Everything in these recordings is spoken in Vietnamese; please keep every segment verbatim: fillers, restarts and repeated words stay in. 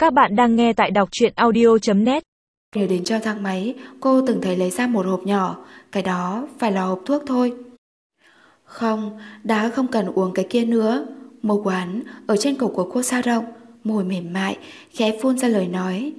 Các bạn đang nghe tại đọc truyện audio chấm net. Nhớ đến trong thang máy, cô từng thấy lấy ra một hộp nhỏ. Cái đó phải là hộp thuốc thôi. Không, đã không cần uống cái kia nữa. Môi quán ở trên cổ của cô dao động, môi mềm mại, khẽ phun ra lời nói.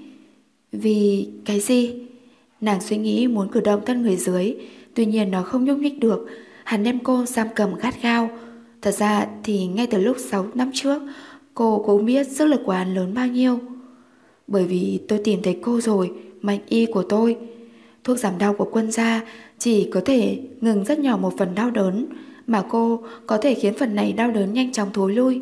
Vì cái gì? Nàng suy nghĩ muốn cử động thân người dưới, tuy nhiên nó không nhúc nhích được. Hắn đem cô giam cầm gắt gao. Thật ra thì ngay từ lúc sáu năm trước, cô cũng biết sức lực của hắn lớn bao nhiêu. Bởi vì tôi tìm thấy cô rồi, mệnh y của tôi. Thuốc giảm đau của quân gia chỉ có thể ngừng rất nhỏ một phần đau đớn, mà cô có thể khiến phần này đau đớn nhanh chóng thối lui.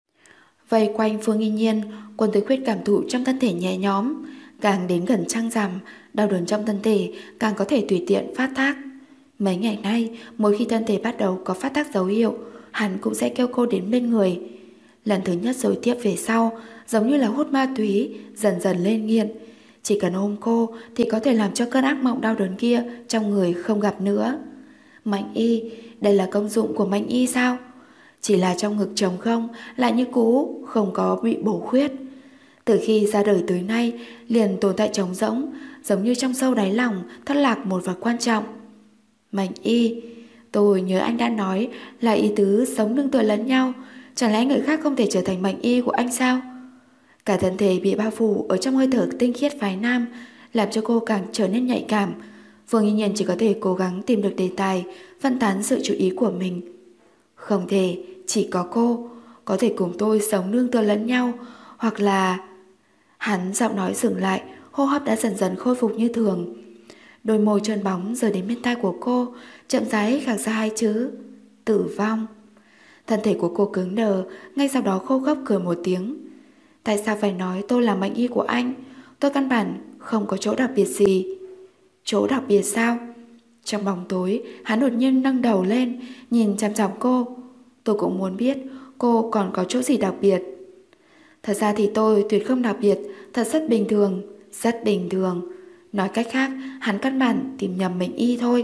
Vây quanh Phương Y Nhiên, Quân Tử Khuyết cảm thụ trong thân thể nhẹ nhõm. Càng đến gần trăng rằm, đau đớn trong thân thể càng có thể tùy tiện phát tác. Mấy ngày nay, mỗi khi thân thể bắt đầu có phát tác dấu hiệu, hắn cũng sẽ kêu cô đến bên người. Lần thứ nhất rồi tiếp về sau, giống như là hút ma túy, dần dần lên nghiện. Chỉ cần ôm cô thì có thể làm cho cơn ác mộng đau đớn kia trong người không gặp nữa. Mạnh y, đây là công dụng của mạnh y sao? Chỉ là trong ngực trống không, lại như cũ, không có bị bổ khuyết. Từ khi ra đời tới nay, liền tồn tại trống rỗng, giống như trong sâu đáy lòng thất lạc một vật quan trọng. Mạnh y, tôi nhớ anh đã nói là ý tứ sống nương tựa lẫn nhau. Chẳng lẽ người khác không thể trở thành mạnh y của anh sao? Cả thân thể bị bao phủ ở trong hơi thở tinh khiết phái nam, làm cho cô càng trở nên nhạy cảm. Phương Y Nhiên chỉ có thể cố gắng tìm được đề tài, phân tán sự chú ý của mình. Không thể chỉ có cô có thể cùng tôi sống nương tựa lẫn nhau, hoặc là... Hắn giọng nói dừng lại, hô hấp đã dần dần khôi phục như thường. Đôi môi trơn bóng rời đến bên tai của cô, chậm rãi khạc ra hai chữ: tử vong. Thân thể của cô cứng đờ, ngay sau đó khô khốc cười một tiếng. Tại sao phải nói tôi là mệnh y của anh? Tôi căn bản không có chỗ đặc biệt gì. Chỗ đặc biệt sao? Trong bóng tối, hắn đột nhiên nâng đầu lên, nhìn chằm chằm cô. Tôi cũng muốn biết cô còn có chỗ gì đặc biệt. Thật ra thì tôi tuyệt không đặc biệt, thật rất bình thường, rất bình thường. Nói cách khác, hắn căn bản tìm nhầm mệnh y thôi.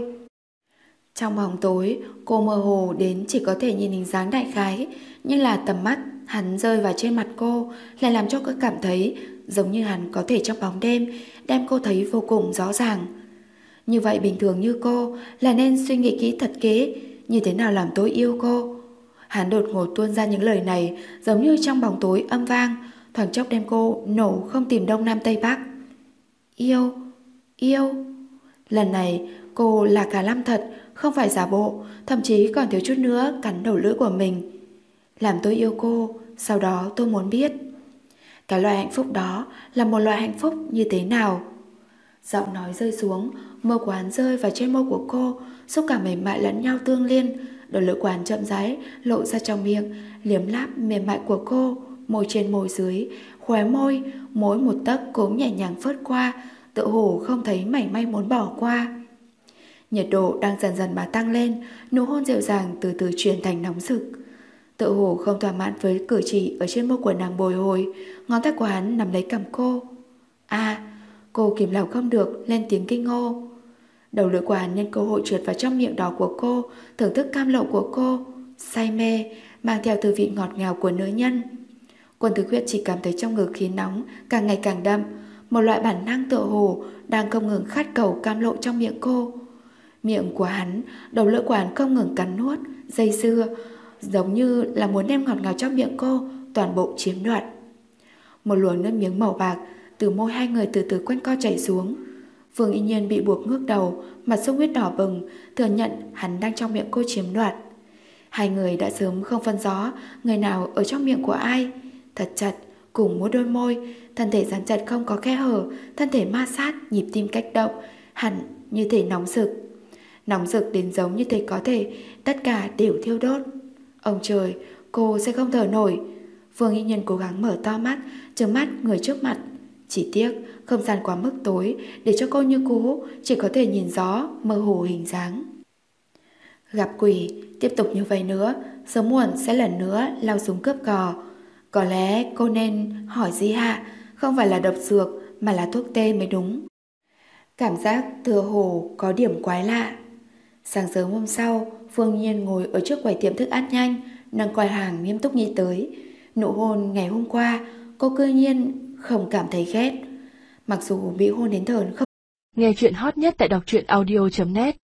Trong bóng tối, cô mơ hồ đến chỉ có thể nhìn hình dáng đại khái, nhưng là tầm mắt hắn rơi vào trên mặt cô lại làm cho cô cảm thấy giống như hắn có thể trong bóng đêm đem cô thấy vô cùng rõ ràng. Như vậy bình thường như cô là nên suy nghĩ kỹ thật kỹ, như thế nào làm tôi yêu cô. Hắn đột ngột tuôn ra những lời này giống như trong bóng tối âm vang, thoáng chốc đem cô nổ không tìm đông nam tây bắc. Yêu, yêu. Lần này cô là cả lâm thật, không phải giả bộ, thậm chí còn thiếu chút nữa cắn đầu lưỡi của mình. Làm tôi yêu cô, sau đó tôi muốn biết cái loại hạnh phúc đó là một loại hạnh phúc như thế nào. Giọng nói rơi xuống, môi của hắn rơi vào trên môi của cô, xúc cảm mềm mại lẫn nhau tương liên. Đầu lưỡi của hắn chậm rãi lộ ra trong miệng, liếm láp mềm mại của cô, môi trên môi dưới, khóe môi, mỗi một tấc cũng nhẹ nhàng phớt qua, tựa hồ không thấy mảy may muốn bỏ qua. Nhiệt độ đang dần dần mà tăng lên, nụ hôn dịu dàng từ từ chuyển thành nóng rực. Tựa hồ không thỏa mãn với cử chỉ ở trên môi của nàng bồi hồi, ngón tay của hắn nắm lấy cằm cô. À, cô kìm lòng không được lên tiếng kinh hô. Đầu lưỡi của hắn nhân cơ hội trượt vào trong miệng đỏ của cô, thưởng thức cam lậu của cô, say mê, mang theo tư vị ngọt ngào của nữ nhân. Quân Tử Khuyết chỉ cảm thấy trong ngực khí nóng càng ngày càng đậm, một loại bản năng tựa hồ đang không ngừng khát cầu cam lộ trong miệng cô. Miệng của hắn, đầu lưỡi của hắn không ngừng cắn nuốt, dây dưa, giống như là muốn đem ngọt ngào trong miệng cô toàn bộ chiếm đoạt. Một luồng nước miếng màu bạc từ môi hai người từ từ quanh co chảy xuống. Phương Y Nhiên bị buộc ngước đầu, mặt sung huyết đỏ bừng, thừa nhận hắn đang trong miệng cô chiếm đoạt. Hai người đã sớm không phân rõ người nào ở trong miệng của ai. Thật chặt, cùng một đôi môi, thân thể dán chặt không có khe hở, thân thể ma sát, nhịp tim cách động, hẳn như thể nóng rực. Nóng rực đến giống như thể có thể tất cả đều thiêu đốt. Ông trời, cô sẽ không thở nổi. Phương Y Nhiên cố gắng mở to mắt, trừng mắt người trước mặt. Chỉ tiếc không gian quá mức tối, để cho cô như cũ chỉ có thể nhìn rõ mơ hồ hình dáng. Gặp quỷ, tiếp tục như vậy nữa, sớm muộn sẽ lần nữa lao súng cướp cò. Có lẽ cô nên hỏi Di Hạ, không phải là độc dược mà là thuốc tê mới đúng. Cảm giác thừa hồ có điểm quái lạ. Sáng sớm hôm sau, Phương Nhiên ngồi ở trước quầy tiệm thức ăn nhanh, nâng quầy hàng nghiêm túc nghĩ tới nụ hôn ngày hôm qua. Cô cư nhiên không cảm thấy ghét. Mặc dù bị hôn đến thờn không. Nghe chuyện hot nhất tại đọc truyện audio chấm net.